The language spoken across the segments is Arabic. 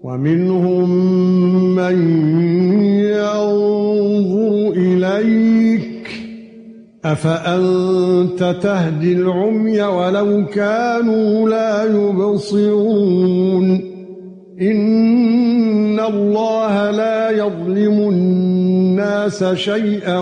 ومنهم من ينظر إليك أفأنت تهدي العمي ولو كانوا لا يبصرون إن الله لا يظلم الناس شيئا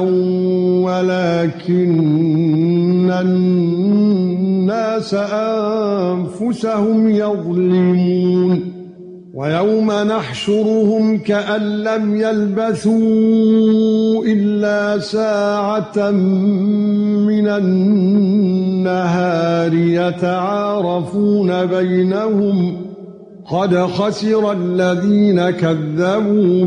ولكن الناس أنفسهم يظلمون ويوم نحشرهم كأن لم يلبثوا إلا ساعة من النهار يتعارفون بينهم قد خسر الذين كذبوا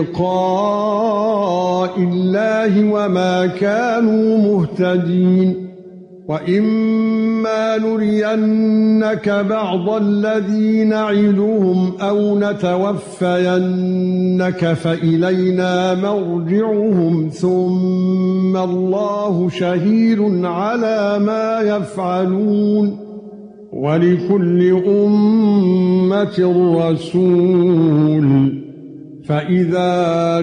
بلقاء الله وما كانوا مهتدين وَإِمَّا نُرِيَنَّكَ بَعْضَ الَّذِي نَعِدُهُمْ أَوْ نَتَوَفَّيَنَّكَ فَإِلَيْنَا مَرْجِعُهُمْ ثُمَّ اللَّهُ شَهِيدٌ عَلَى مَا يَفْعَلُونَ وَلِكُلِّ أُمَّةٍ رَّسُولٌ فَإِذَا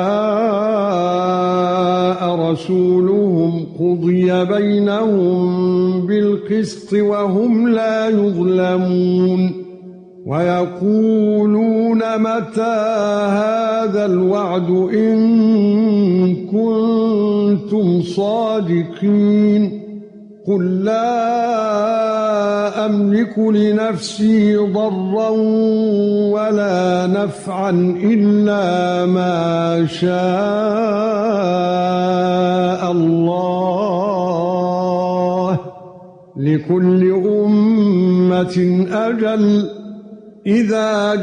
جَاءَ رَسُولُهُمْ قُضِيَ بَيْنَهُم بِالْقِسْطِ وَهُمْ لَا يُظْلَمُونَ وَيَقُولُونَ مَتَى هَذَا الْوَعْدُ إِن كُنتُمْ صَادِقِينَ قُل لَّا أَمْلِكُ لِنَفْسِي ضَرًّا وَلَا نَفْعًا إِلَّا مَا شَاءَ اللَّهُ لِكُلِّ أُمَّةٍ أَجَلٌ إِذَا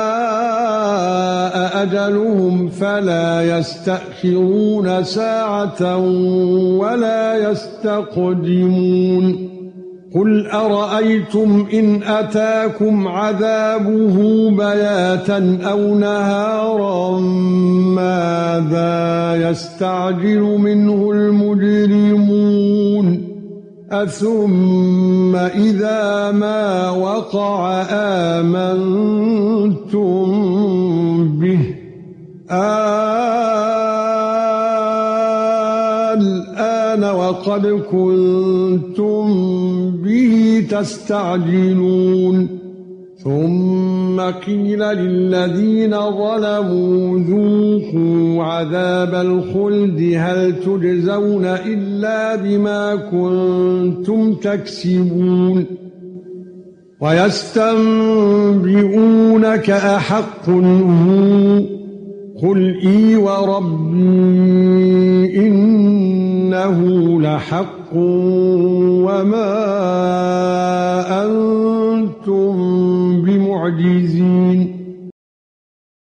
جَاءَ أَجَلُهُمْ فَلَا يَسْتَأْخِرُونَ سَاعَةً وَلَا يَسْتَقْدِمُونَ قُلْ أَرَأَيْتُمْ إِنْ أَتَاكُمْ عَذَابُهُ بَيَاتًا أَوْ نَهَارًا مَاذَا يَسْتَعْجِلُ مِنْهُ الْمُجْرِمُونَ أَثُمَّ إِذَا مَا وَقَعَ آمَنْتُمْ بِهِ الْآنَ وَقَدْ كُنْتُمْ بِهِ تَسْتَعْجِلُونَ ثُمَّ قِيلَ لِلَّذِينَ ظَلَمُوا ذُوقُوا عَذَابَ الْخُلْدِ هَلْ تُجْزَوْنَ إِلَّا بِمَا كُنتُمْ تَكْسِبُونَ وَيَسْتَنبِئُونَكَ أَحَقٌّ هُوَ قُلْ إِي وَرَبِّي إِنَّهُ لَحَقٌّ وَمَا أَنتُمْ بِمُعْجِزِينَ